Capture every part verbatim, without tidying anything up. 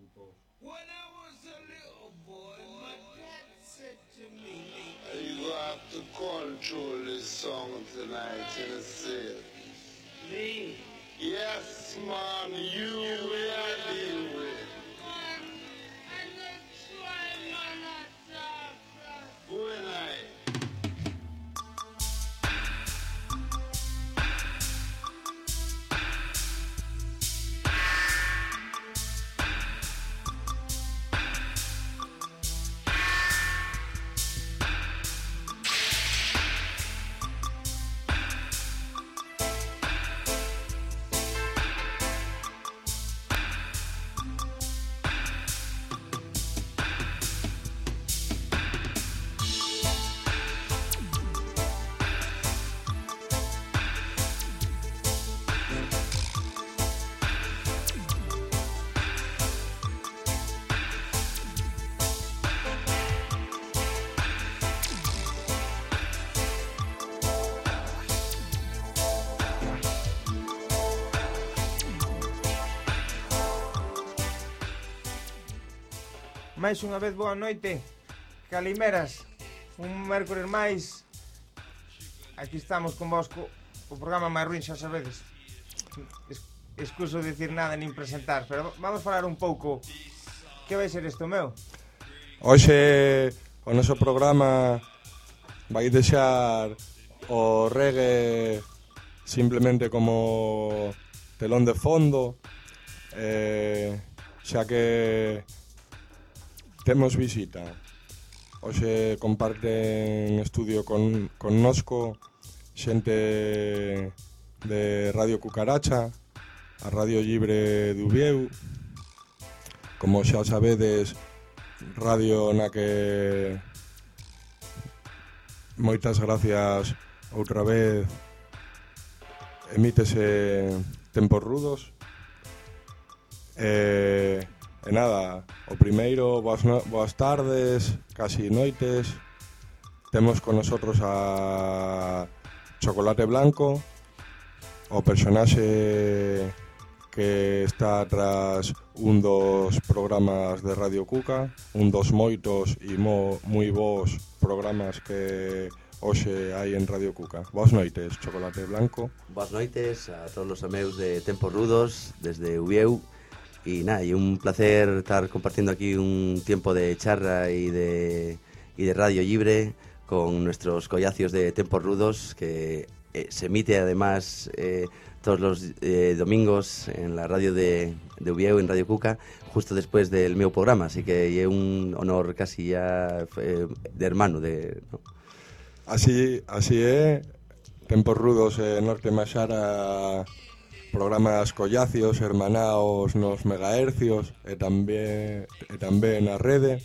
When I was a little boy, my dad said to me, you have to control this song tonight, you see. Me? Yes, man, you will deal with. Man, and that's why, man, I talk. When I... máis unha vez boa noite, Calimeras, un mércores máis. Aquí estamos con vos co, o programa máis ruín, xa sabedes. Es, excuso dicir nada nin presentar, pero vamos falar un pouco. Que vai ser isto, meu? Hoxe o noso programa vai deixar o reggae simplemente como telón de fondo, eh, xa que temos visita. Hoxe comparten estudio con, con nosco xente de Radio Cucaracha, a Radio Libre de Ubieu. Como xa sabedes, radio na que moitas gracias outra vez emítese Tempos Rudos. E... E nada, o primeiro, boas, no, boas tardes, casi noites. Temos con nosotros a Chocolate Blanco, o personaxe que está tras un dos programas de Radio Cuca, un dos moitos e mo, moi bons programas que hoxe hai en Radio Cuca. Boas noites, Chocolate Blanco. Boas noites a todos os ameus de Tempos Rudos, desde Ubieu. Y nada, y un placer estar compartiendo aquí un tiempo de charla y de, y de radio libre con nuestros collacios de Tempos Rudos, que eh, se emite además eh, todos los eh, domingos en la radio de, de Ubieu, en Radio Cuca, justo después del meu programa, así que es un honor casi ya eh, de hermano. De, ¿no? Así, así é, Tempos Rudos e eh, Norte Maxara, programas collacios, hermanaos nos megahercios e tamén, e tamén na rede.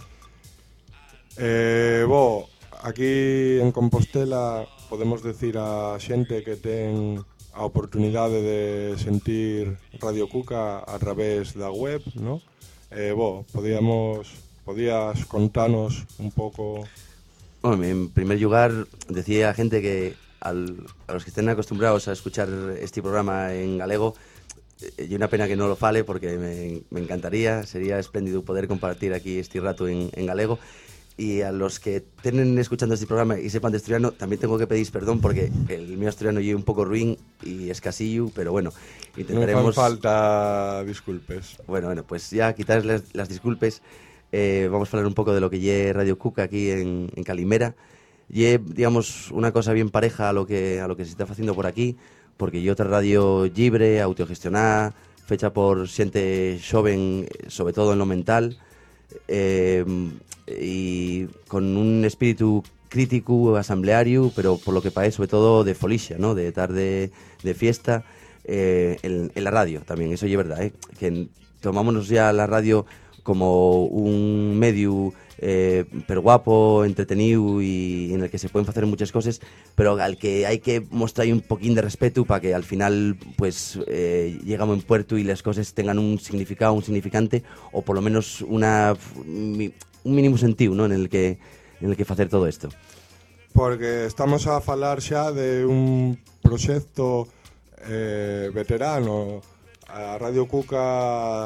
Eh, bo, aquí en Compostela podemos decir a xente que ten a oportunidade de sentir Radio Cuca a través da web, ¿no? Eh, bo, podíamos, podías contanos un pouco... Bueno, en primer lugar, decía a gente que Al, a los que estén acostumbrados a escuchar este programa en galego, eh, y una pena que no lo fale porque me, me encantaría, sería espléndido poder compartir aquí este rato en, en galego. Y a los que estén escuchando este programa y sepan de asturiano, también tengo que pedir perdón porque el mío asturiano es un poco ruin y escasillo, pero bueno, intentaremos... No fan falta disculpes. Bueno, bueno, pues ya quitarles las, las disculpes, eh, vamos a hablar un poco de lo que lle Radio Cuca aquí en, en Calimera. Y es, digamos, una cosa bien pareja a lo que a lo que se está haciendo por aquí, porque yo otra radio libre, autogestionada, fecha por xente xoven, sobre todo en lo mental, eh, y con un espíritu crítico, asambleario, pero por lo que parece sobre todo de folixa, ¿no? De tarde de fiesta, eh, en, en la radio también, eso es verdad, ¿eh? Que tomámonos ya la radio como un medio eh, pero guapo, entretenido y en el que se pueden hacer muchas cosas, pero al que hay que mostrar un poquín de respeto para que al final pues eh, llegamos en puerto y las cosas tengan un significado, un significante, o por lo menos una un mínimo sentido, ¿no? en el que en el que hacer todo esto. Porque estamos a falar xa de un proxecto eh, veterano. A Radio Cuca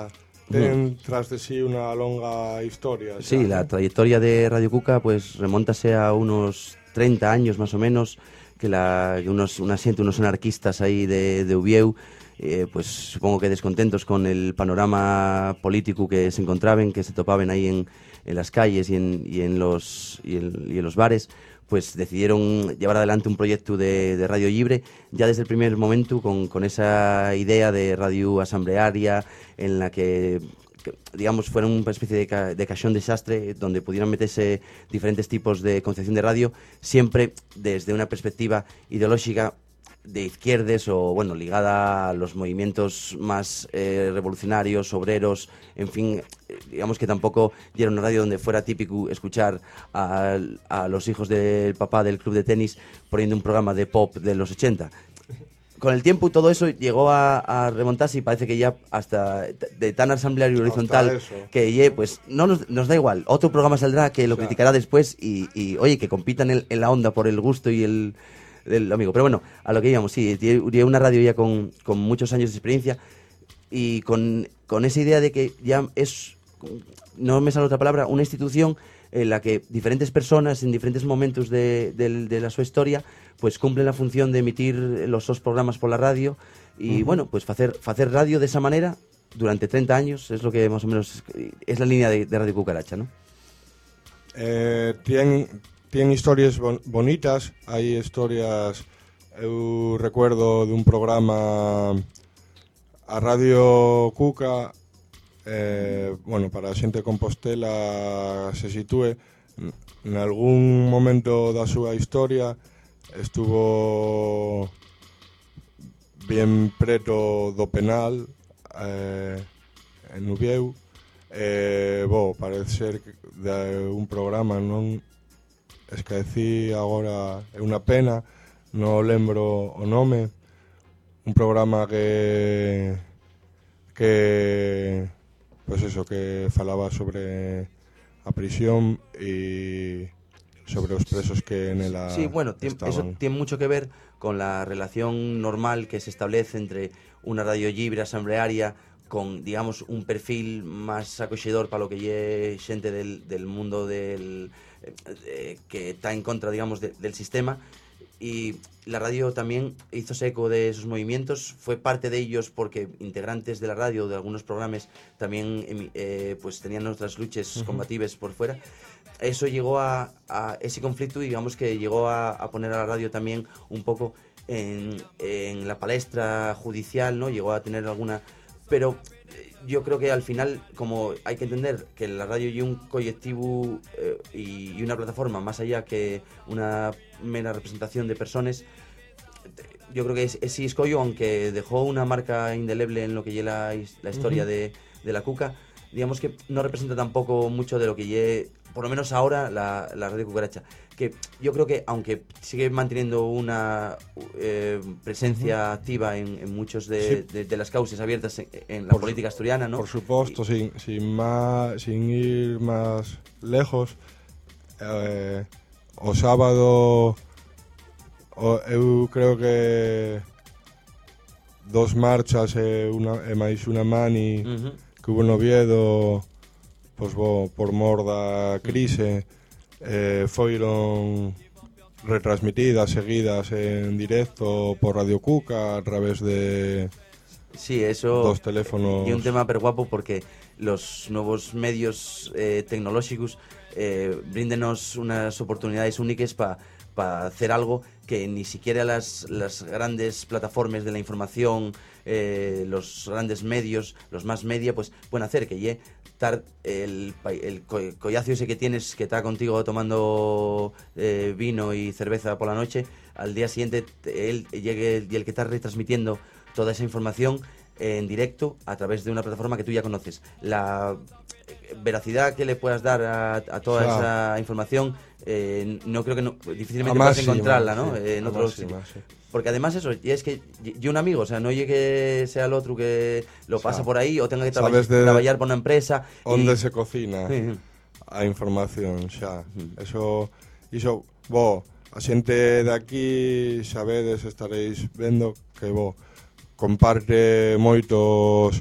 ten tras de sí una longa historia. Sí, xa, la ¿no? trayectoria de Radio Cuca pues remóntase a unos treinta años más o menos, que, la, que unos, una gente, unos anarquistas ahí de, de Ubieu, eh, pues supongo que descontentos con el panorama político que se encontraban, que se topaban ahí en, en las calles y en, y en los, y en, y en los bares, pues decidieron llevar adelante un proyecto de, de radio libre, ya desde el primer momento con, con esa idea de radio asamblearia, en la que, que digamos, fuera una especie de, ca, de cajón desastre, donde pudieran meterse diferentes tipos de concepción de radio, siempre desde una perspectiva ideológica de izquierdes o, bueno, ligada a los movimientos más eh, revolucionarios, obreros, en fin, eh, digamos que tampoco era una radio donde fuera típico escuchar a, a los hijos del papá del club de tenis poniendo un programa de pop de los ochenta. Con el tiempo todo eso llegó a, a remontarse y parece que ya hasta de tan asambleario y horizontal que ye, pues no nos, nos da igual, otro programa saldrá que lo o sea, criticará después y, y oye, que compitan en, en la onda por el gusto y el del amigo. Pero bueno, a lo que íbamos, sí, tiene una radio ya con, con muchos años de experiencia y con, con esa idea de que ya es, no me sale otra palabra, una institución en la que diferentes personas en diferentes momentos de, de, de la su historia pues cumplen la función de emitir los dos programas por la radio y uh-huh. bueno, pues hacer hacer radio de esa manera durante treinta años es lo que más o menos es la línea de, de Radio Cucaracha, ¿no? Eh, tienen Tienen historias bon- bonitas, hai historias, eu recuerdo dun programa a Radio Cuca, eh, bueno, para a xente de Compostela se sitúe, en algún momento da súa historia estuvo bien preto do penal, eh, en Ubieu, eh, bo, parece ser de un programa, non esqueci agora, é unha pena, non lembro o nome, un programa que que pues eso, que falaba sobre a prisión e sobre os presos que nela sí, bueno, tien, eso tiene mucho que ver con la relación normal que se establece entre una radio libre asamblearia con, digamos, un perfil más acogedor para lo que lle xente del, del mundo del eh, que está en contra, digamos, de, del sistema, y la radio también hizo eco de esos movimientos, fue parte de ellos porque integrantes de la radio, de algunos programas, también eh, pues tenían otras luchas uh-huh. combatives por fuera. Eso llegó a, a ese conflicto y digamos que llegó a, a poner a la radio también un poco en, en la palestra judicial, ¿no? Llegó a tener alguna... Pero yo creo que al final, como hay que entender que la radio y un colectivo eh, y, y una plataforma más allá que una mera representación de personas, yo creo que es, es escollo, aunque dejó una marca indeleble en lo que lleva la, la historia uh-huh. de, de la Cuca, digamos que no representa tampoco mucho de lo que lleve, por lo menos ahora, la, la Radio Cucaracha, que yo creo que aunque sigue manteniendo una eh, presencia uh-huh. activa en, en muchos de, sí. de, de las causas abiertas en, en la por política asturiana, ¿no? Por supuesto, y, sin, sin, más, sin ir más lejos, eh, o sábado, o, eu creo que dos marchas e, una, e máis una mani uh-huh. que hubo en Oviedo, pois, bo, por mor da crise, eh, foron retransmitidas, seguidas en directo por Radio Cuca a través de sí, eso dos teléfonos. Y un tema per guapo porque los nuevos medios eh, tecnológicos eh, bríndenos unas oportunidades únicas para pa hacer algo que ni siquiera las, las grandes plataformas de la información, eh, los grandes medios, los más media, pues pueden hacer que ye estar el, el collazo ese que tienes que está contigo tomando eh, vino y cerveza por la noche, al día siguiente él llegue y el que está retransmitiendo toda esa información eh, en directo a través de una plataforma que tú ya conoces. La veracidad que le puedas dar a, a toda claro. esa información eh, no creo que no, difícilmente puedas encontrarla, ¿no? Sí, eh, en otros sitios. Sí. Porque además eso, y es que yo un amigo, o sea, no llegue sea el otro que lo pasa o sea, por ahí o tenga que traba trabajar por una empresa. Onde y... se cocina a información, xa. Eso, iso, bo, a xente de aquí sabedes, estaréis vendo que bo, comparte moitos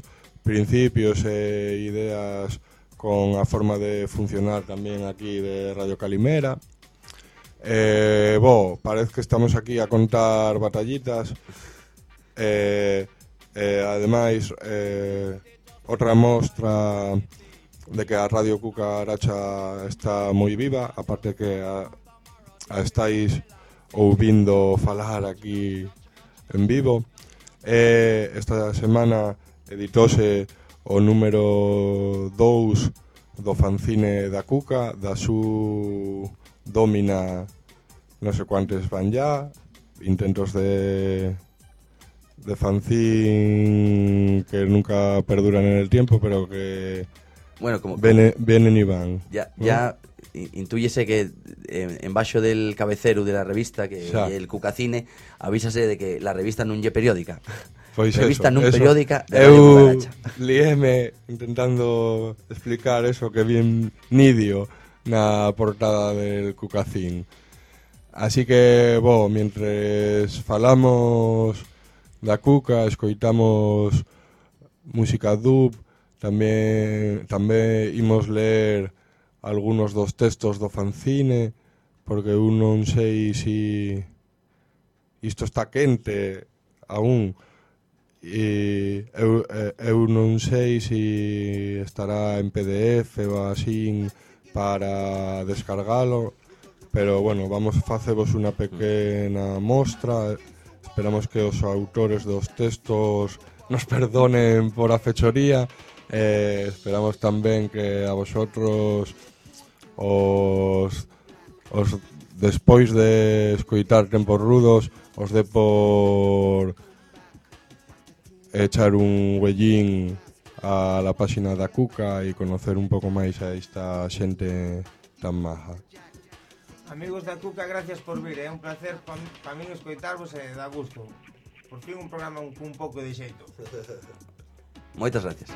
principios e ideas con a forma de funcionar tamén aquí de Radio Calimera. Eh, bo, parece que estamos aquí a contar batallitas. Eh, eh, ademais, eh, outra mostra de que a Radio Cucaracha está moi viva, aparte que a, a estáis ouvindo falar aquí en vivo. Eh, esta semana editóse o número dous do fanzine da Cuca, da su domina non sei cuantos van ya, intentos de de fanzine que nunca perduran en el tiempo, pero que bueno, como, vienen, vienen y van. Ya, ¿no? ya intúyese que eh, en baixo del cabecero de la revista, que xa. el Cucacine, avísase de que la revista non lle periódica. Pois revista eso, non eso. periódica de Eu Radio Cucaracha. liéme intentando explicar eso que bien nidio na portada del Cucacín. Así que, bo, mientras falamos da Cuca, escoitamos música dub, tamén tamén imos ler algunos dos textos do fanzine, porque eu non sei si isto está quente aún. E eu, eu non sei se estará en P D F ou así para descargalo, pero bueno, vamos a facervos unha pequena mostra. Esperamos que os autores dos textos nos perdonen por a fechoría. Eh, esperamos tamén que a vosotros os, os despois de escoitar Tempos Rudos os dé por echar un huellín a la página da Cuca e conocer un pouco máis a esta xente tan maja. Amigos da Cuca, gracias por vir, é un placer pa, pa min escoitarvos e dá gusto. Por fin un programa un, un pouco de xeito. Moitas gracias.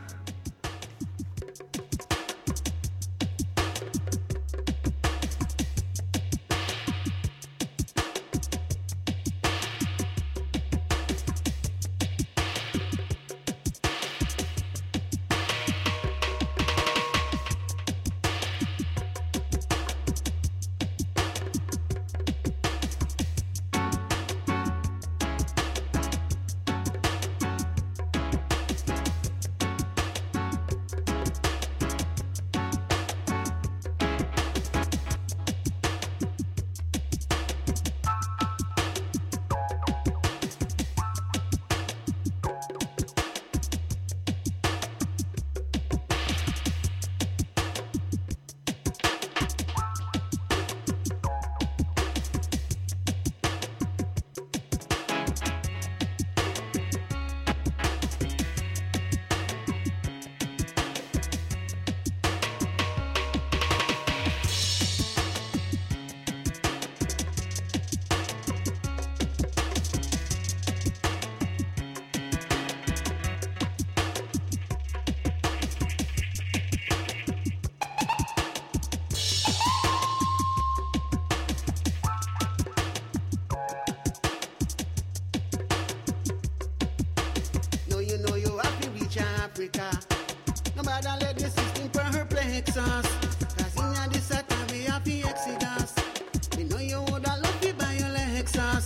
Africa. No matter let the system perplex us. Cause in a this time we have the exodus. We know you woulda love to buy your Lexus.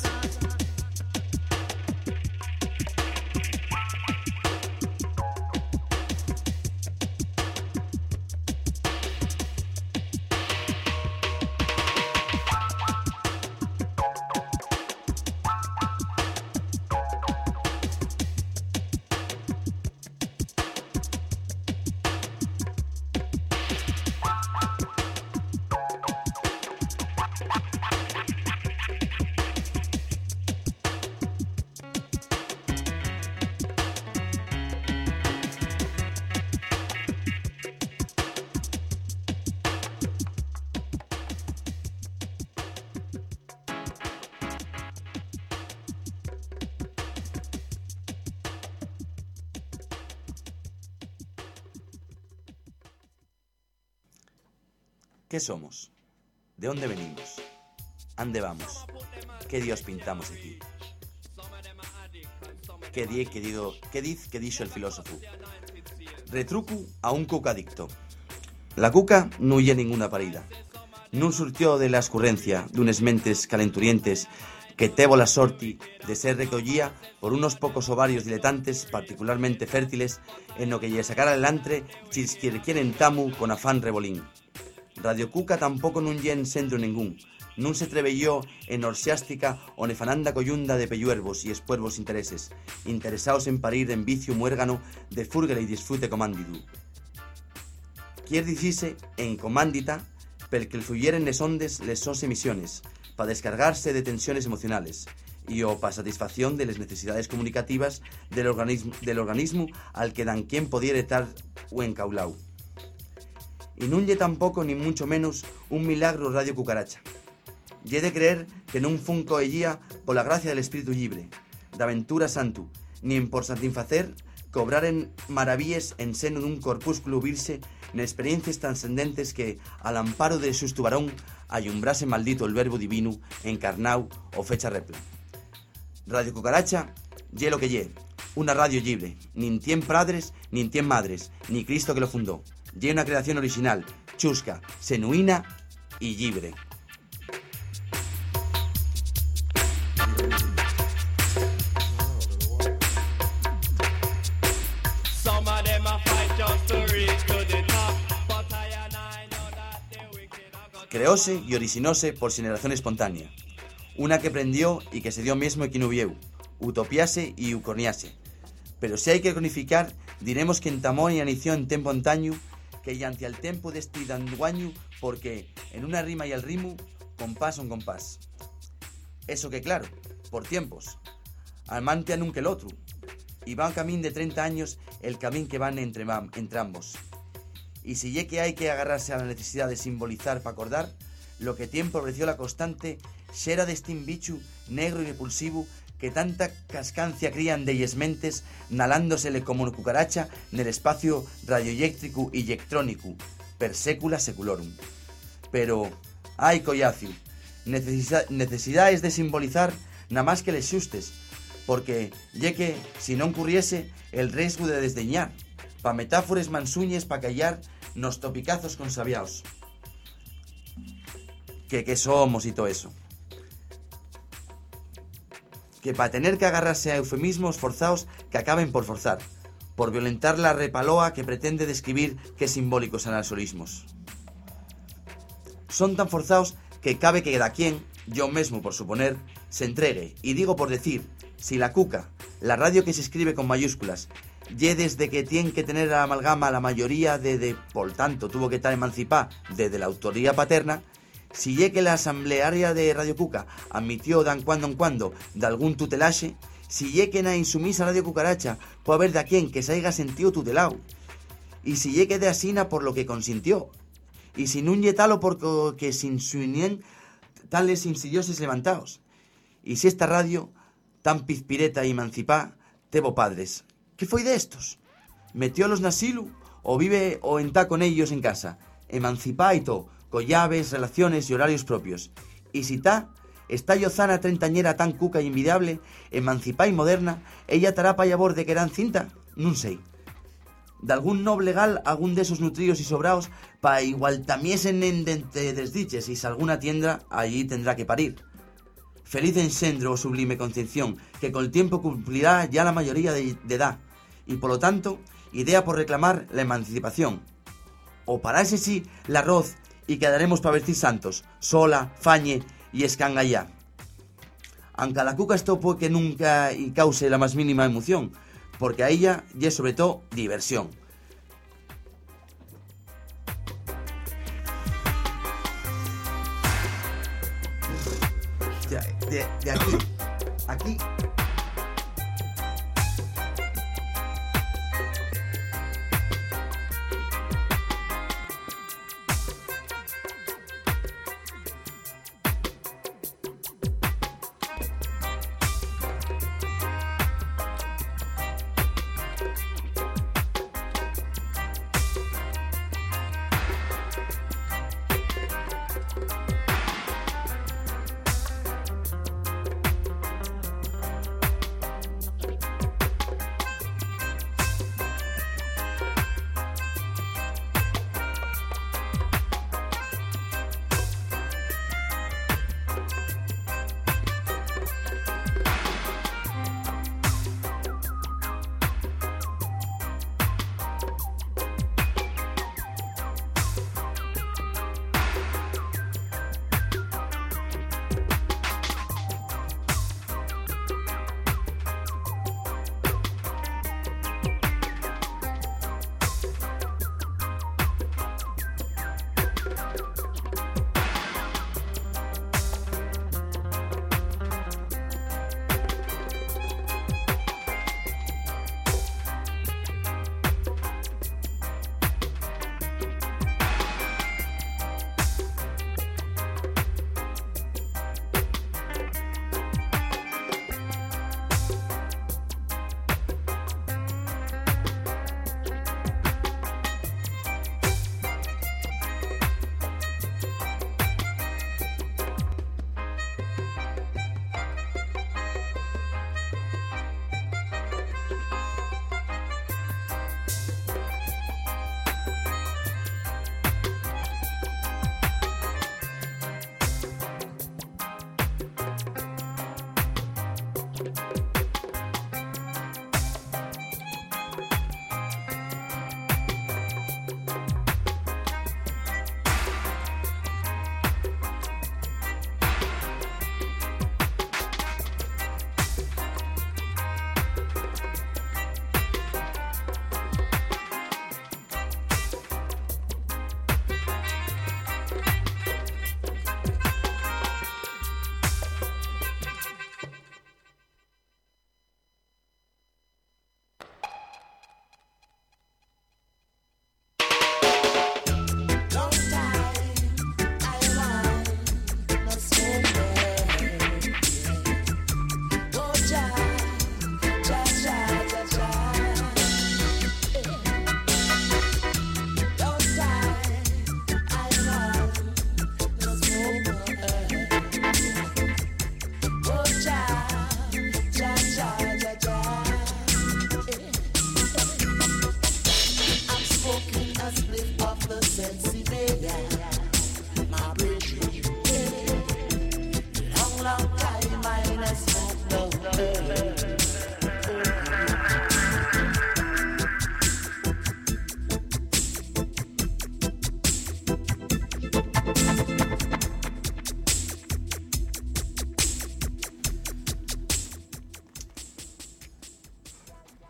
¿Qué somos? ¿De dónde venimos? ¿Ande vamos? ¿Qué Dios pintamos aquí? Que di, que digo, que diz que dixo el filósofo. Retrucu a un cucadicto. La cuca no lle ninguna parida. Non surtió de la escurrencia d'unes mentes calenturientes que tevo la sorti de ser recollía por unos pocos ovarios diletantes particularmente fértiles en lo que lle sacara adelantre chisquirquieren tamu con afán rebolín. Radio Cuca tampouco non lle en centro ningún, non se trevelló en orxiástica o nefananda coyunda de pelluervos y espuervos intereses, interesados en parir en vicio muérgano de fúrgale y disfrute comándidu. Quier dicise en comándita pel que el fluyeren les ondes les sos emisiones, pa descargarse de tensiones emocionales y o pa satisfacción de les necesidades comunicativas del organismo, del organismo al que dan quien podiere estar o encaulau. Y nun lle tampoco ni mucho menos un milagro Radio Cucaracha. Lle de creer que non fun coellía pola gracia del espíritu libre, da aventura santu, nin por satisfacer cobraren maravilles en seno dun corpúsculo virse en experiencias trascendentes que, al amparo de xusto varón, ayumbrase maldito el verbo divino encarnau o fecha repla. Radio Cucaracha lle lo que lle, una radio libre, nin tien padres, nin tien madres, ni Cristo que lo fundó. Lle una creación original, chusca, genuina y libre. Creóse y originóse por generación espontánea, una que prendió y que se dio mismo y que no vieu, utopiase y ucorniase. Pero si hay que cronificar, diremos que entamó y inició en tempo antaño, que ya ante el tempo de este danduaño, porque en una rima y al rimu, compás son compás. Eso que claro, por tiempos, amante a nun que el otro, y va un camín de treinta años el camín que van entre, entre ambos. Y si ye que hay que agarrarse a la necesidad de simbolizar para acordar, lo que tiempo ofreció la constante xera de este bichu negro y repulsivo que tanta cascancia crían de ellas mentes, nalándosele como una cucaracha en el espacio radioeléctrico y electrónico, per secula seculorum. Pero, ay collacio, necesita, necesidades de simbolizar nada más que les xustes, porque ye que, si non ocurriese, el riesgo de desdeñar, pa metáfores mansuñes pa callar nos topicazos consabiaos. Que que somos y todo eso. Que pa tener que agarrarse a eufemismos forzados que acaben por forzar, por violentar la repaloa que pretende describir qué simbólicos analsolismos. Son tan forzados que cabe que da quien, yo mismo por suponer, se entregue, y digo por decir, si la cuca, la radio que se escribe con mayúsculas, ye desde que tiene que tener la amalgama la mayoría de, de por tanto, tuvo que estar emancipada desde la autoría paterna, si ye que la asamblearia de Radio Cuca admitió dan cuando en cuando de algún tutelaje, si ye que na insumisa Radio Cucaracha puede haber de a quien que se haya sentido tutelado, y si ye que de asina por lo que consintió, y si nun ye talo porque sin suinien tales insidiosos levantados, y si esta radio tan pizpireta y emancipá tevo padres. ¿Qué foi de estos? ¿Metiólos na silu o vive o entá con ellos en casa? Emancipá y todo, con llaves, relaciones y horarios propios. Y si ta, está yozana treintañera tan cuca y envidiable, emancipá y moderna, ella tará pa llavor de que eran cinta? Non sei. De algún noble gal, algún de esos nutridos y sobraos, pa igual tamiesen en de desdiches y si alguna tiendra, allí tendrá que parir. Feliz engendro o sublime concepción, que con el tiempo cumplirá ya la mayoría de, de edad, y por lo tanto, idea por reclamar la emancipación. O para ese sí, la arroz, y quedaremos para vestir santos, sola, fañe y escangallá. Aunque a la cuca esto puede que nunca y cause la más mínima emoción, porque a ella ya es sobre todo diversión. De, de aquí, aquí.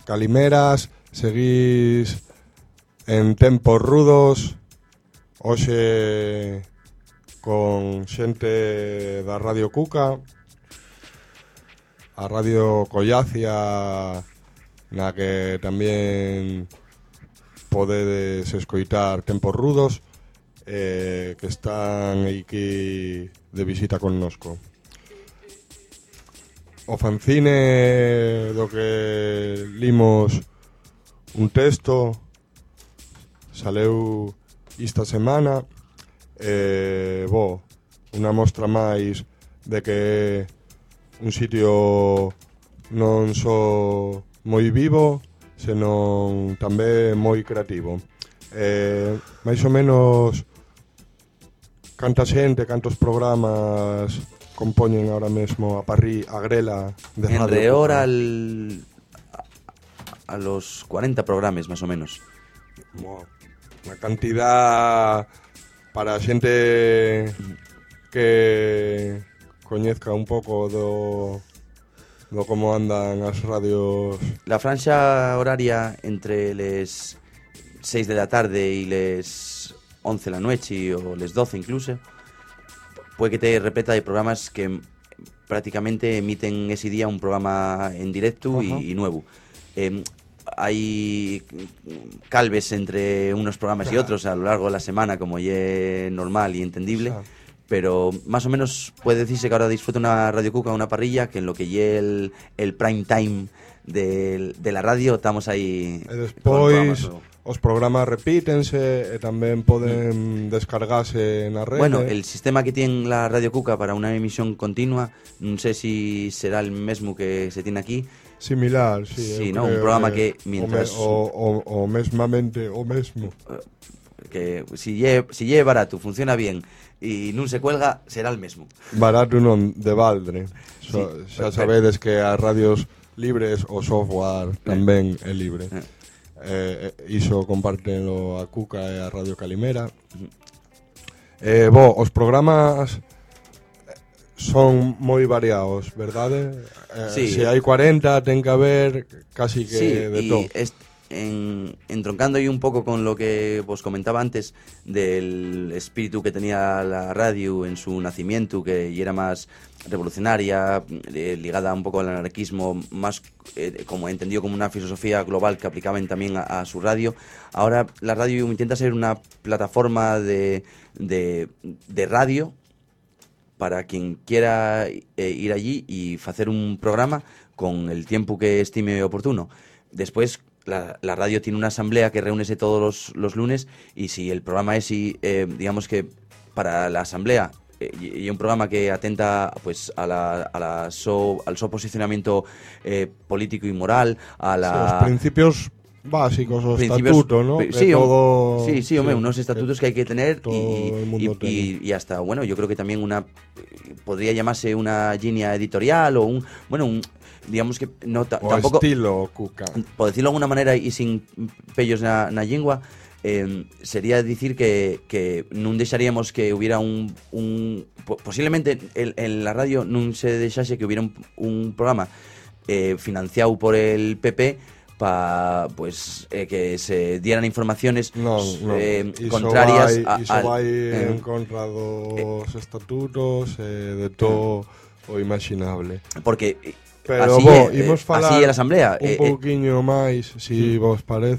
Calimeras, seguís en Tempos Rudos, hoxe con xente da Radio Cuca, a Radio Collacia, na que tamén podedes escoitar Tempos Rudos, eh, que están aquí de visita connosco. O fanzine do que limos un texto saleu esta semana, e, bo, unha mostra máis de que un sitio non só moi vivo, senón tamén moi creativo. Eh, máis ou menos canta xente, cantos programas compoñen ahora mesmo a parrí, a grela de En Radio Reor Cuca? al, a, a los cuarenta programas, más o menos. Bueno, unha cantidad para a xente que coñezca un pouco do, do como andan as radios. La franja horaria entre les seis de la tarde y les once de la noche o les doce incluso, puede que te repleta de programas que prácticamente emiten ese día un programa en directo y, y nuevo. Eh, hay calves entre unos programas y otros a lo largo de la semana, como ya es normal y entendible, pero más o menos puede decirse que ahora disfruta una Radio Cuca, una parrilla, que en lo que ya el, el prime time de, de la radio estamos ahí. E despois os programas repítense e tamén poden descargarse na rede. Bueno, el sistema que tiene la Radio Cuca para una emisión continua, no sé si será el mismo que se tiene aquí. Similar, sí. Sí, eu ¿no? Un creo programa que mientras... O, o, o, o mesmamente o mesmo. Que si lle, si lle barato, funciona bien e non se cuelga, será el mesmo. Barato non, de baldre. So, Sí, xa pero- sabedes que as radios libres o software tamén é libre. Eh. Eh, iso compártelo a Cuca e a Radio Calimera. Eh, bo, os programas son moi variados, verdade? Eh, Sí. Se hai cuarenta, ten que haber casi que Sí, de y todo. est- en, entroncando ahí un poco con lo que vos comentaba antes del espíritu que tenía la radio en su nacimiento, que y era más revolucionaria, eh, ligada un poco al anarquismo, más eh, como entendido como una filosofía global que aplicaban también a, a su radio. Ahora la radio intenta ser una plataforma de, de, de radio para quien quiera eh, ir allí y hacer un programa con el tiempo que estime oportuno. Después, la, la radio tiene una asamblea que reúnese todos los, los lunes, y si el programa es, y, eh, digamos que para la asamblea, eh, y, y un programa que atenta pues a la, a la so, al so posicionamiento eh, político y moral, a la... Sí, os principios básicos, o principios- estatuto, ¿no? pri- De sí, todo, sí, sí, hombre, sí, unos estatutos que hay que tener todo y, el mundo y- tiene. y- y hasta, bueno, yo creo que también una, podría llamarse una línea editorial o un, bueno, un, digamos que no ta- O tampoco, estilo Cuca. por decirlo de alguna manera y sin pellos na, na lengua, eh, sería decir que, que non deixaríamos que hubiera un, un po- posiblemente en, en la radio non se deixase que hubiera un, un programa eh, financiado por el P P para pues eh, que se dieran informaciones Non, non. eh, Iso contrarias vai, a, iso al- vai eh, en contra dos estatutos e de todo o imaginable. porque eh, Pero así, bo, eh, imos falar así é a asamblea un eh, eh, pouquiño máis, si vos parece,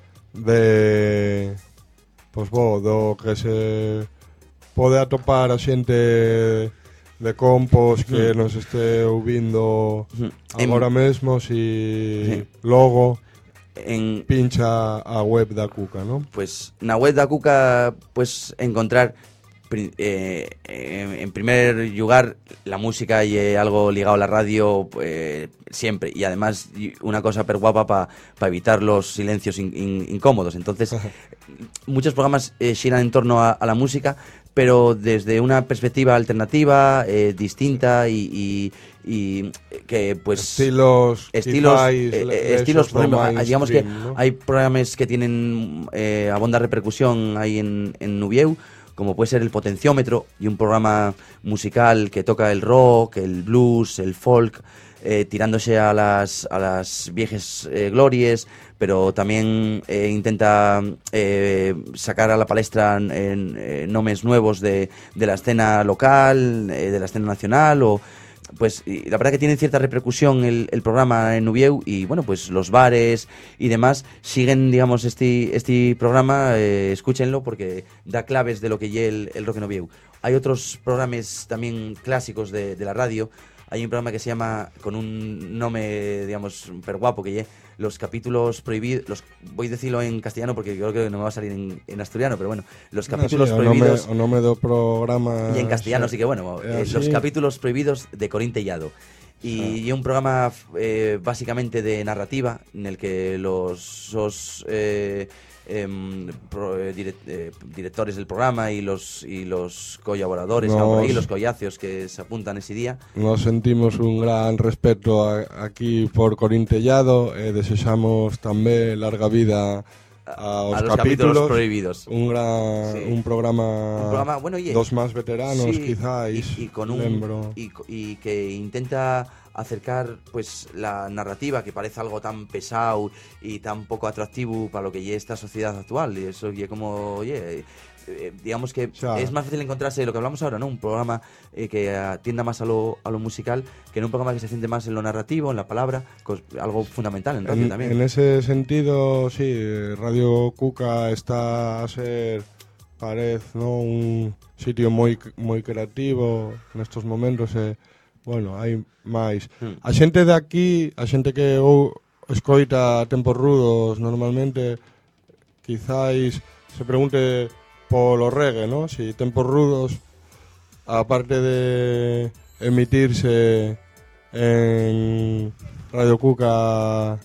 de pois bo, do que se pode atopar a xente de compos que Mm. nos este ouvindo Mm. agora mesmo, si logo en, pincha a web da Cuca, ¿no? pues na web da Cuca pues encontrar pri- eh, en, en primer lugar la música y eh, algo ligado a la radio eh, siempre, y además y una cosa per guapa para pa evitar los silencios in- in- incómodos. Entonces muchos programas eh, giran en torno a, a la música, pero desde una perspectiva alternativa, eh, distinta y, y, y que pues Estilos, estilos quizás, eh, le- eh, estilos esos por ejemplo, no hay- digamos que mainstream, ¿no? hay programas que tienen eh, abonda repercusión ahí en, en Nubieu, como puede ser el Potenciómetro, y un programa musical que toca el rock, el blues, el folk, eh, tirándose a las, a las viejas eh, glorias, pero también eh, intenta eh, sacar a la palestra en, en nombres nuevos de, de la escena local, eh, de la escena nacional, o pues y la verdad que tiene cierta repercusión el, el programa en Uvieu, y bueno, pues los bares y demás siguen, digamos, este, este programa, eh, escúchenlo porque da claves de lo que lleva el, el rock en Uvieu. Hay otros programas también clásicos de, de la radio. Hay un programa que se llama, con un nombre, digamos, súper guapo, que lleva los capítulos prohibidos. Los, voy a decirlo en castellano porque yo creo que no me va a salir en, en asturiano, pero bueno, los capítulos no, sí, prohibidos. O no me do programa. Y en castellano, sí, así que bueno, eh, sí. Los capítulos prohibidos de Corín Tellado. Y, y un programa eh, básicamente de narrativa en el que los, los eh, eh, pro, eh, direct, eh, directores del programa y los y los colaboradores, nos, por ahí, los collacios que se apuntan ese día. Nos sentimos un gran respeto a, aquí por Corín Tellado, eh, deseamos también larga vida a, a los capítulos, capítulos prohibidos. Un gran sí. un programa, un programa bueno, oye, dos más veteranos, sí, quizás, y, y con un y, y que intenta acercar pues la narrativa, que parece algo tan pesado y tan poco atractivo para lo que es esta sociedad actual. Y eso, oye, como, oye, eh, digamos que o sea, es más fácil encontrarse lo que hablamos ahora, ¿no? Un programa eh, que atienda más a lo, a lo musical, que en un programa que se centre más en lo narrativo, en la palabra, cos, algo fundamental en radio en, también. En ese sentido, sí, Radio Cuca está a ser, parece, ¿no? Un sitio muy muy creativo en estos momentos. Eh, bueno, hai máis. Hmm. A xente de aquí, a xente que ou escoita Tempos Rudos normalmente, quizáis se pregunte polo reggae, ¿no? Si Tempos Rudos, aparte de emitirse en Radio Cuca,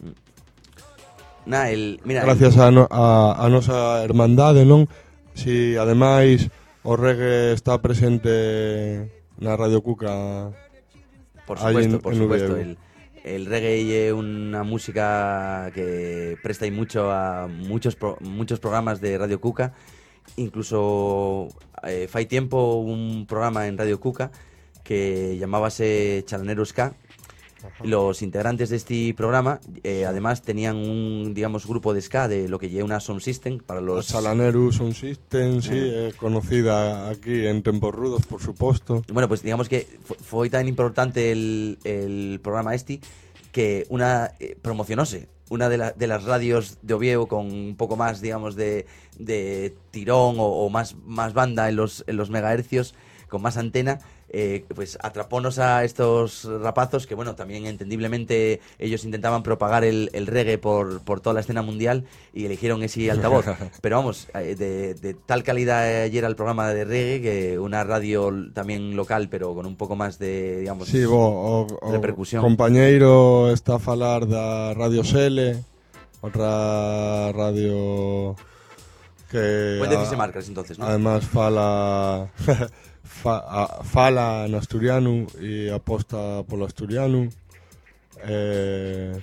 nah, el, mira, gracias el... a, no, a, a nosa hermandade, non? Si ademais o reggae está presente na Radio Cuca. Por supuesto, en, por en supuesto. El, el reggae es una música que presta y mucho a muchos pro, muchos programas de Radio Cuca. Incluso eh, fai tiempo un programa en Radio Cuca que llamábase Chalanero Ska. Los integrantes de este programa, eh, además, tenían un, digamos, grupo de ska de lo que lleva una Sound System para los... Chalaneru Sound System, sí, eh. eh, conocida aquí en Tempos Rudos, por supuesto. Bueno, pues digamos que fue tan importante el, el programa este que una eh, promocionóse una de, la, de las radios de Oviedo con un poco más, digamos, de, de tirón o, o más, más banda en los, en los megahercios, con más antena. Eh, pues atrapónos a estos rapazos que, bueno, también entendiblemente ellos intentaban propagar el, el reggae por, por toda la escena mundial y eligieron ese altavoz. Pero vamos, eh, de, de tal calidad ayer el programa de reggae que una radio también local, pero con un poco más de, digamos, sí, bo, o, o repercusión. Compañeiro está a falar da Radio Sele, otra radio que... Puede decirse marcas entonces, ¿no? Además fala... Fa, a, fala en asturiano e aposta polo asturiano. eh,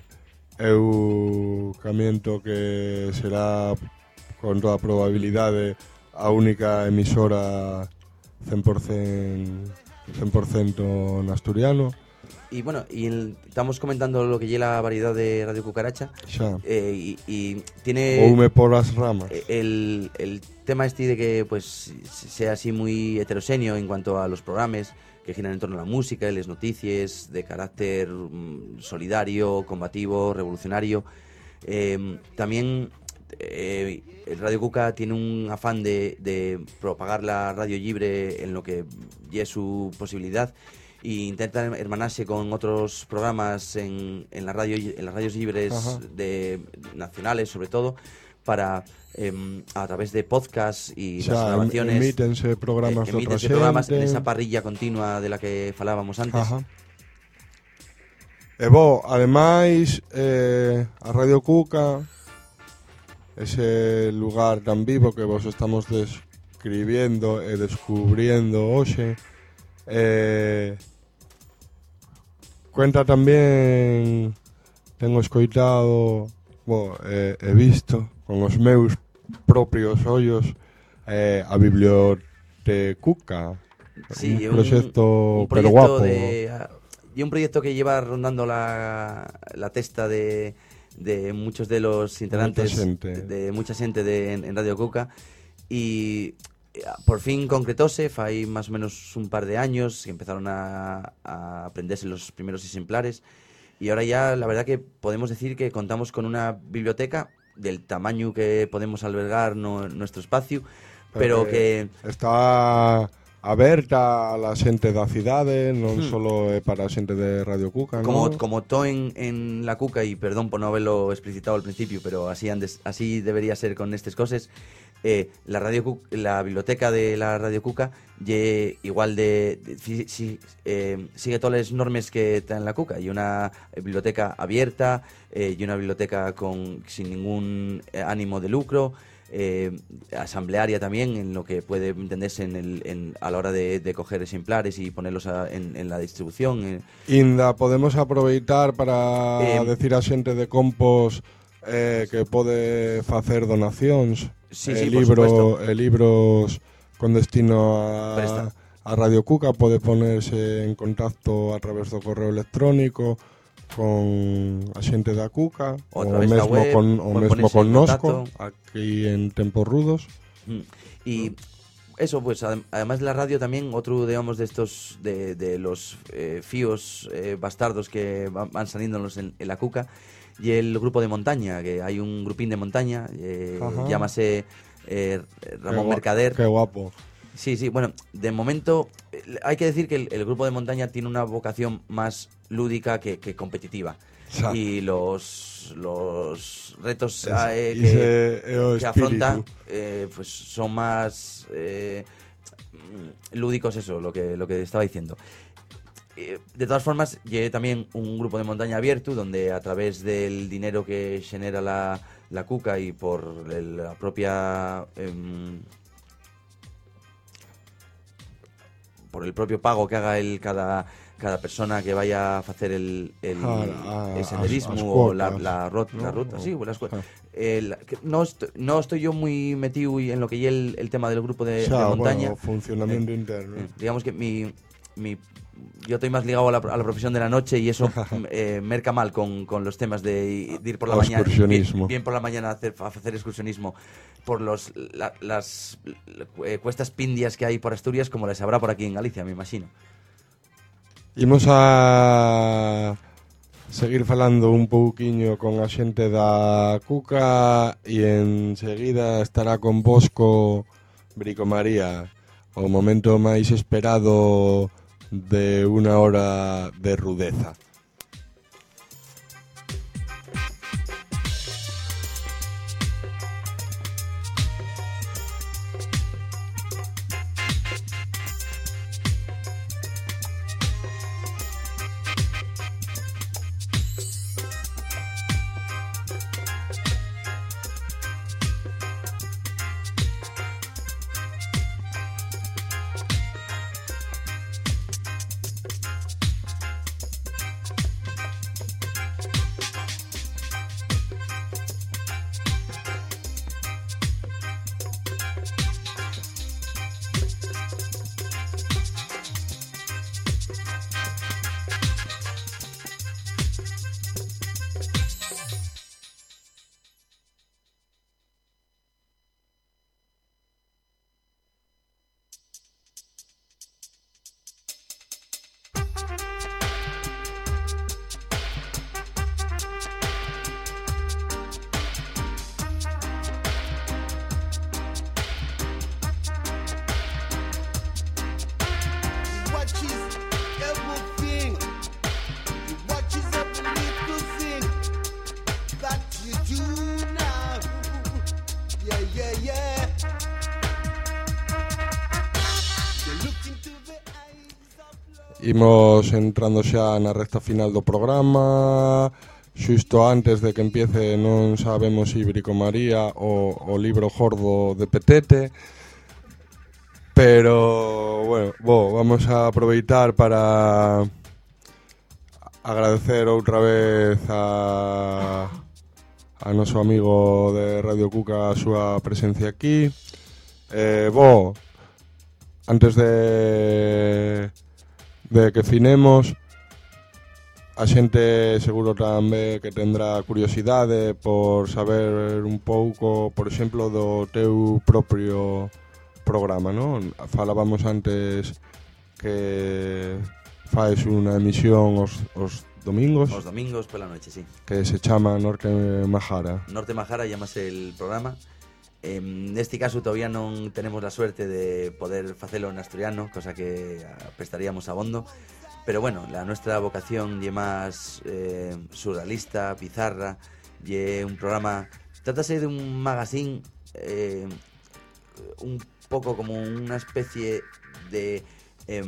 eu camiento que será con toda probabilidade a única emisora cien por ciento cien por ciento en asturiano. Y bueno, y el, estamos comentando lo que lleva la variedad de Radio Cucaracha. Eh, y, y tiene... Oume por las ramas. El, el tema este de que pues sea así muy heterogéneo en cuanto a los programas que giran en torno a la música y las noticias de carácter mm, solidario, combativo, revolucionario. Eh, también eh, el Radio Cuca tiene un afán de, de propagar la radio libre en lo que ya es su posibilidad, e intenta hermanarse con otros programas en, en, la radio, en las radios libres de, nacionales, sobre todo, para eh, a través de podcasts y o sea, las grabaciones emítense programas, eh, emítense programas en esa parrilla continua de la que falábamos antes. Ajá. E bo, ademais, eh, a Radio Cuca, ese lugar tan vivo que vos estamos describiendo e descubriendo hoxe, eh, cuenta tamén, tengo escoitado, bo, eh, he visto con os meus propios ollos eh, a Bibliotecuca, sí, un proxecto un, un pero proyecto guapo. De, y un proyecto que lleva rondando la, la testa de, de muchos de los integrantes mucha de, de mucha gente de, en, en Radio Cuca, y por fin concretóse, fai más o menos un par de años que empezaron a, a aprenderse los primeros exemplares, y ahora ya la verdad que podemos decir que contamos con una biblioteca del tamaño que podemos albergar no, nuestro espacio, pero, pero que está aberta a la xente da cidade, non hmm. solo é para a xente de Radio Cuca, como, ¿no? Como to en, en la Cuca, y perdón por no haberlo explicitado al principio, pero así, andes, así debería ser con estas cosas. Eh, la radio Cuca, la biblioteca de la Radio Cuca ye igual de, de si, si, eh, sigue todas las normas que está en la Cuca, y una biblioteca abierta, eh, y una biblioteca con sin ningún eh, ánimo de lucro, eh, asamblearia también, en lo que puede entenderse en el, en, a la hora de, de coger ejemplares y ponerlos a, en, en la distribución. Eh. Inda, podemos aproveitar para eh, decir a xente de Compos eh, que pode facer donacións. Sí, eh, sí, libro, eh, libros con destino a, a Radio Cuca, pode ponerse en contacto a través do correo electrónico con a xente da Cuca, o, o mesmo web, con o mesmo con Nosco aquí en Tempos Rudos. Mm. Y eso, pues además de la radio también otro, digamos, de estos de, de los eh, fíos eh, bastardos que van, van saliéndonos en, en la Cuca, y el grupo de montaña, que hay un grupín de montaña, eh, llámase eh, Ramón qué Mercader. Qué guapo. Sí, sí, bueno, de momento hay que decir que el, el grupo de montaña tiene una vocación más lúdica que, que competitiva. Exacto. Y los los retos es, eh, que, ese, que afronta eh, pues son más eh, lúdicos, eso, lo que, lo que estaba diciendo. De todas formas, llegué también un grupo de montaña abierto, donde a través del dinero que genera la, la Cuca y por el, la propia eh, por el propio pago que haga el cada cada persona que vaya a hacer el, el, ah, el senderismo as, as o la, la, rot, ¿no? la ruta, sí, las ah. el, no, estoy, no estoy yo muy metido en lo que es el, el tema del grupo de, o sea, de montaña. Bueno, funcionamiento eh, interno. Eh, digamos que mi, mi yo estoy más ligado a la, a la profesión de la noche, y eso eh, merca mal con, con los temas de, de ir por la mañana, bien, bien por la mañana a hacer, a hacer excursionismo por los la, las eh, cuestas pindias que hay por Asturias, como les habrá por aquí en Galicia, me imagino. Imos a seguir falando un pouquiño con a xente da Cuca, e enseguida estará con Bosco Brico María, o momento máis esperado de una hora de rudeza. Imos entrando xa na recta final do programa. Xusto antes de que empiece, non sabemos se Brico María o o libro gordo de Petete, pero bueno, bo, vamos a aproveitar para agradecer outra vez a a noso amigo de Radio Cuca a súa presencia aquí. Eh, bo, antes de de que finemos, a xente seguro tamén que tendrá curiosidade por saber un pouco, por exemplo, do teu propio programa, non? Falábamos antes que faes unha emisión os, os domingos. Os domingos pola noche, sí. Que se chama Norte Majara. Norte Majara llamase el programa. En este caso todavía non tenemos la suerte de poder facelo en asturiano, cosa que prestaríamos abondo. Pero bueno, la nuestra vocación ye más eh, surrealista, pizarra, ye un programa... Trátase de un magazine eh, un poco como una especie de eh,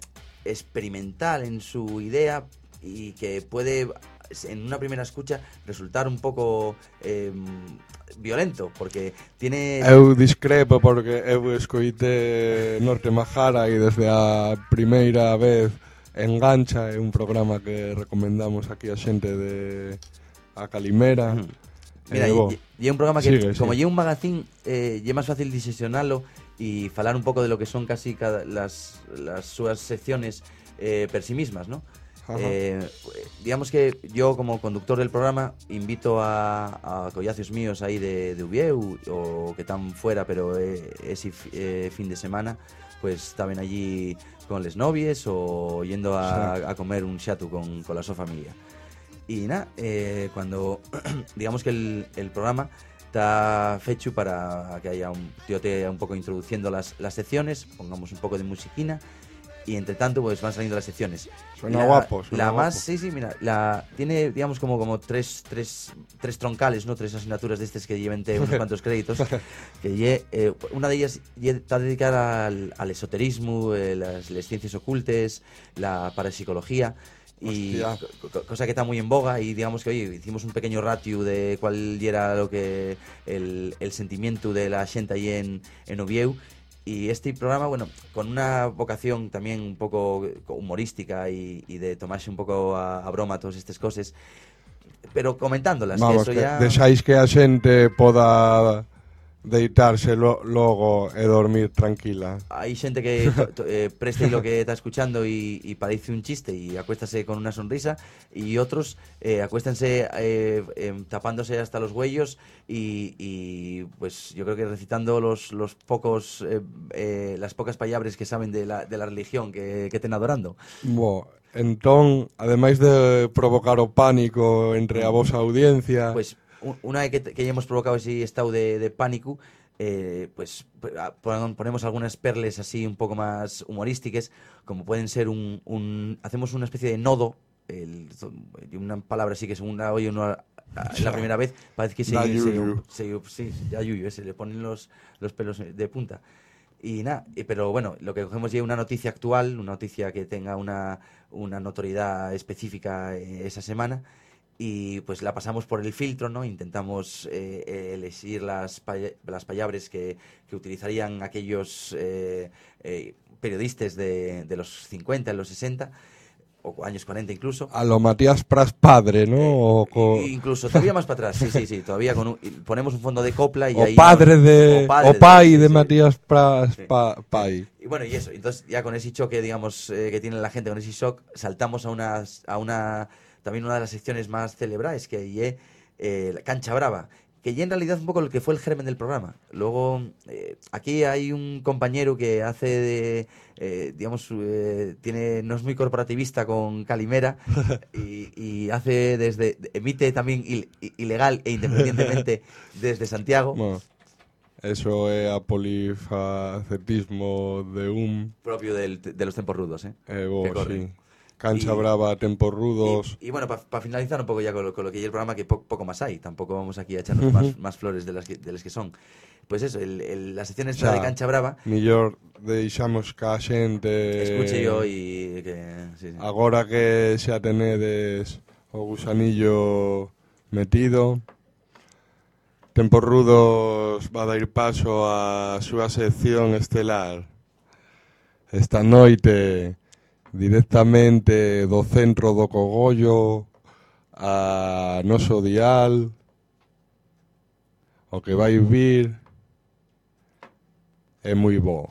experimental en su idea y que puede, en una primera escucha, resultar un poco eh, violento, porque tiene... Eu discrepo porque eu escoité Norte Majara e desde a primeira vez engancha, é un programa que recomendamos aquí a xente de a Calimera. Uh-huh. Mira, e é un programa que, sigue, como lle sí. un magazín, eh, lle máis fácil disesionalo e falar un pouco de lo que son casi cada, las, las súas secciones eh, per sí mismas, ¿no? Eh, digamos que yo como conductor del programa invito a, a collacios míos ahí de, de Ubieu o que están fuera pero eh, ese eh, fin de semana pues estaban allí con les novies o yendo a, a comer un xatu con, con la su familia. Y nada, eh, cuando digamos que el, el programa está fecho para que haya un tío te un poco introduciendo las, las secciones, pongamos un poco de musiquina y entre tanto pues van saliendo las secciones. Suena la, guapo, suena la guapo. más, sí, sí, mira, la tiene digamos como como tres, tres, tres troncales, ¿no? Tres asignaturas de estas que lleven unos cuantos créditos. Que ye, eh, una de ellas ye, está dedicada al, al esoterismo, eh, las, las ciencias ocultas, la parapsicología. Y co cosa que está muy en boga y digamos que oye, hicimos un pequeño ratio de cuál era lo que el, el sentimiento de la xente ahí en, en Ovieu. Y este programa, bueno, con una vocación también un poco humorística y, y de tomarse un poco a, a broma todas estas cosas, pero comentándolas. Vamos, que eso que ya... deixáis que a xente poda deitarse lo, logo e dormir tranquila. Hay gente que eh, presta lo que está escuchando y, y parece un chiste y acuéstase con una sonrisa, y otros eh, acuéstanse eh, eh, tapándose hasta los huellos y, y pues yo creo que recitando los, los pocos eh, eh, las pocas palabras que saben de la, de la religión que, que estén adorando. Bo, entón, ademais de provocar o pánico entre a vosa audiencia, pues una vez que, que ya hemos provocado ese estado de, de pánico, eh, pues ponemos algunas perles así un poco más humorísticas, como pueden ser un, un hacemos una especie de nodo, el, una palabra así que según la oye uno a, a, la primera vez parece que se, se, se, sí, ya yuyu, se le ponen los, los pelos de punta. Y nada, pero bueno, lo que cogemos ya es una noticia actual, una noticia que tenga una, una notoriedad específica eh, esa semana, y pues la pasamos por el filtro, ¿no? Intentamos eh, elegir las, las palabras que, que utilizarían aquellos eh, eh, periodistas de, de los cincuenta, los sesenta, o años cuarenta incluso. A lo Matías Pras padre, ¿no? Eh, o co... Incluso todavía más para atrás, sí, sí, sí, todavía con un, ponemos un fondo de copla y o ahí... Padre nos, de, o padre o pai de, de, de Matías Pras sí. pa, pai. Y bueno, y eso, entonces ya con ese choque, digamos, eh, que tiene la gente, con ese shock, saltamos a una... A una también una de las secciones más celebradas, que es eh, la Cancha Brava, que ya en realidad un poco lo que fue el germen del programa. Luego, eh, aquí hay un compañero que hace de, eh, digamos, eh, tiene no es muy corporativista con Calimera y, y hace desde, emite también il, ilegal e independientemente desde Santiago. Bueno, eso é a polifacetismo de un... Propio del, de los tiempos rudos, ¿eh? Eh, vos, sí. Cancha y, Brava, Tempos Rudos. Y, y bueno, para pa finalizar un poco ya con lo, con lo que hay el programa, que po, poco más hay, tampoco vamos aquí a echarnos más, más flores de las que, de las que son. Pues eso, el, el, la sección esta de Cancha Brava. Millor deixamos que a xente escuche yo y que sí, sí. Agora que xa tenedes o gusanillo metido, Tempos Rudos va a dar paso a súa sección estelar. Esta noite directamente do centro do Cogollo a noso dial, o que vai vir é moi bo.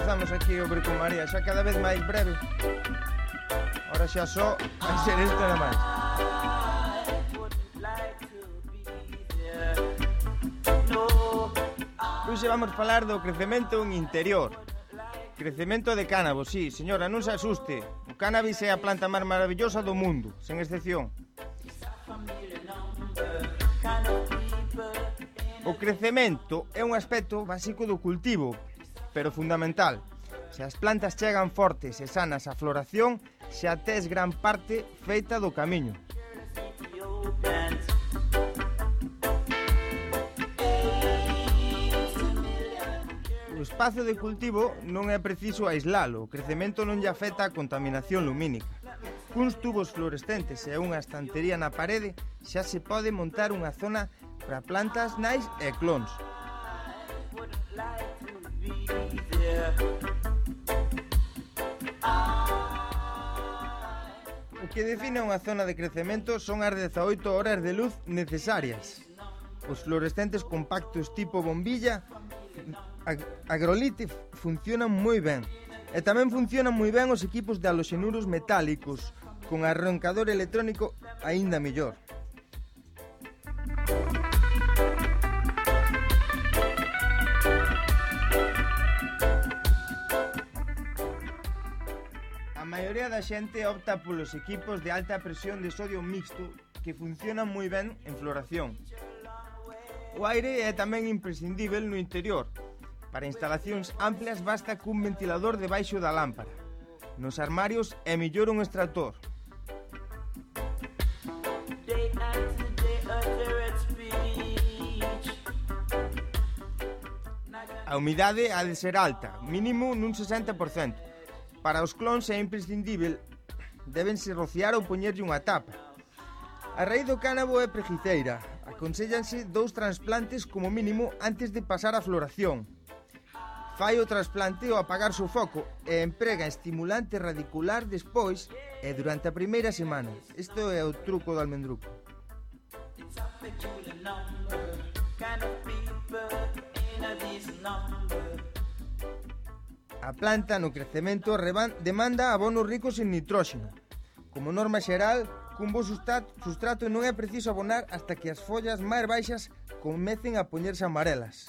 empezamos aquí o Brico María, xa cada vez máis breve. Ahora xa só vai ser isto nada máis. Hoxe vamos falar do crecemento en interior. Crecemento de cannabis, sí, señora, non se asuste. O cannabis é a planta máis maravillosa do mundo, sen excepción. O crecemento é un aspecto básico do cultivo, pero fundamental. Se as plantas chegan fortes e sanas á floración, xa tes gran parte feita do camiño. O espazo de cultivo non é preciso aislalo, o crecemento non lle afecta a contaminación lumínica. Cuns tubos fluorescentes e unha estantería na parede xa se pode montar unha zona para plantas nais e clóns. O que define unha zona de crecemento son as dezaoito horas de luz necesarias. Os fluorescentes compactos tipo bombilla agrolite funcionan moi ben. E tamén funcionan moi ben os equipos de haloxenuros metálicos, con arrancador electrónico aínda mellor. A maioría da xente opta polos equipos de alta presión de sodio mixto que funcionan moi ben en floración. O aire é tamén imprescindível no interior. Para instalacións amplias basta cun ventilador debaixo da lámpara. Nos armarios é mellor un extractor. A humidade ha de ser alta, mínimo nun sesenta por cento. Para os clóns é imprescindível, débense rociar ou poñerlle unha tapa. A raíz do cánnabo é preguiceira. Aconséllanse dous trasplantes como mínimo antes de pasar a floración. Fai o trasplante ao apagarse o foco e emprega estimulante radicular despois e durante a primeira semana. Isto é o truco do almendruco. A planta no crecemento demanda abonos ricos en nitróxeno. Como norma xeral, cun bo sustrato non é preciso abonar hasta que as follas máis baixas comecen a poñerse amarelas.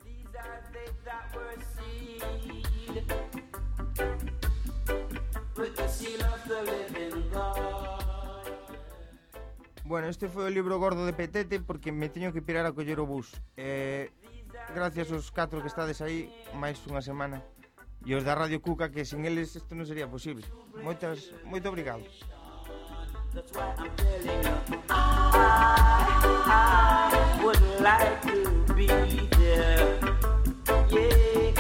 Bueno, este foi o libro gordo de Petete porque me teño que pirar a coller o bus. Eh, gracias aos catro que estades aí máis unha semana. E os da Radio Cuca, que sin eles isto non sería posible. Moitas, moito obrigado. That's why I'm telling you, I, I would like to be there. Yeah,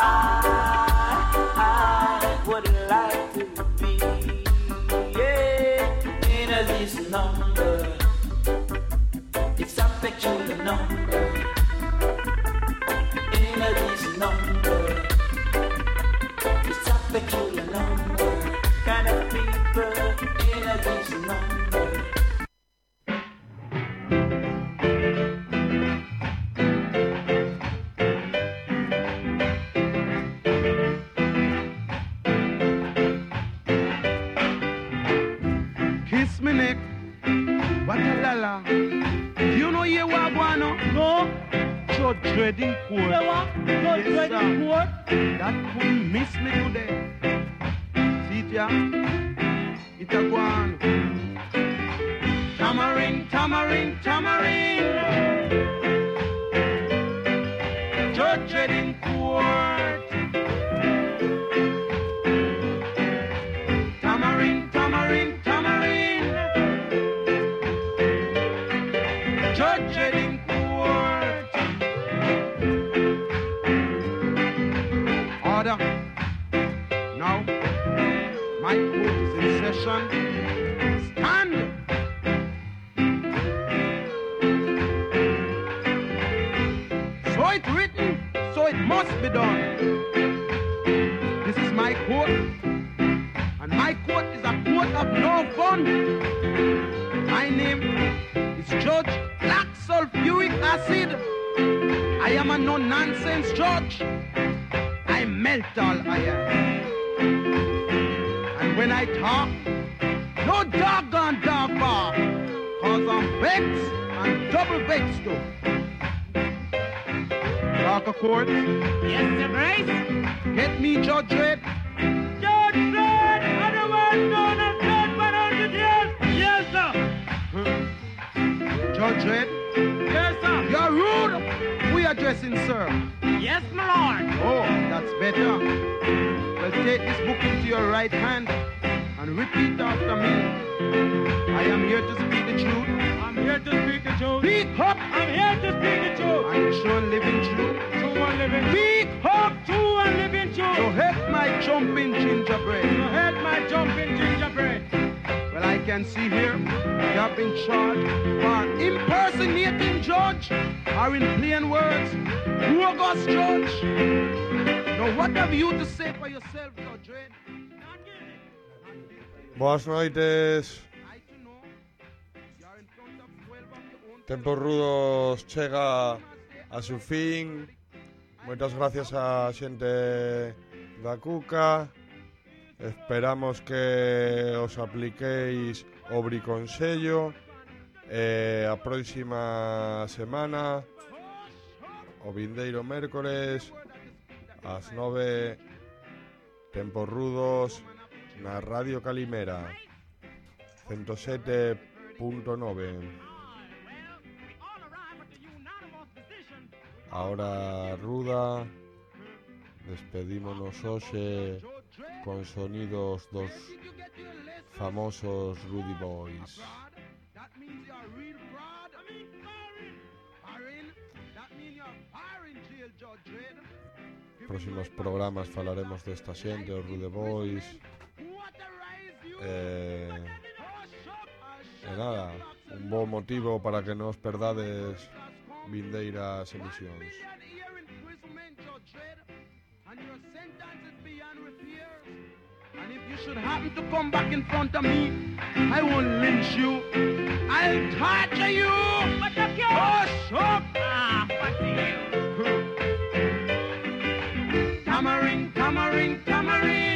I, I would like to be, yeah, in this number. It's a peculiar number. In this number. It's a peculiar number. Kind of people in this number. Kiss me neck, what a lala. You know you are one, no? So dreading court. No dreading court. That couldn't miss me today. See ya, it's a one. Tamarind, tamarind, tamarind. Judge dreading court. Tamarind, tamarind, tamarind. Judge dreading court. Order. Now, my court is in session. Stand. So it's written, so it must be done. This is my court, and my court is a court of no fun. My name is Judge Black Sulfuric Acid. I am a no-nonsense judge. I melt all iron. And when I talk, no doggone dog bar, cause I'm vexed and double vexed too. Parker Court. Yes, Sir Bryce. Get me Judge Red. Judge Red, otherwise known as Judge one hundred years. Yes, sir. Judge Red. Yes, sir. You're rude. We are addressing, sir. Yes, my lord. Oh, that's better. Well, take this book into your right hand and repeat after me. I am here to speak the truth. I'm here to speak the truth. Speak up. I'm here to speak the truth. I'm the true and living truth. True and living. Speak up. True and living truth. So help my jumping gingerbread. To help my jumping gingerbread. Well, I can see here you have been charged for impersonating judge, or in plain words, bogus judge. Now, what have you to say for yourself, Judge Red? Boas noites. Tempos Rudos chega a su fin. Moitas gracias a xente da Cuca. Esperamos que os apliquéis o briconsello. E a próxima semana, o vindeiro mércores, ás nove, Tempos Rudos na Radio Calimera ciento sete punto nove. Ahora ruda, despedímonos hoxe con sonidos dos famosos Rudy Boys. Próximos programas falaremos desta xente, os Rude Boys. E, e nada, un bo motivo para que non os perdades vindeiras emisións. And if you should happen to come back in front of me, I won't lynch you. I'll torture you. What the you? Hush up. Ah, what the you? Tamarind, tamarind, tamarind.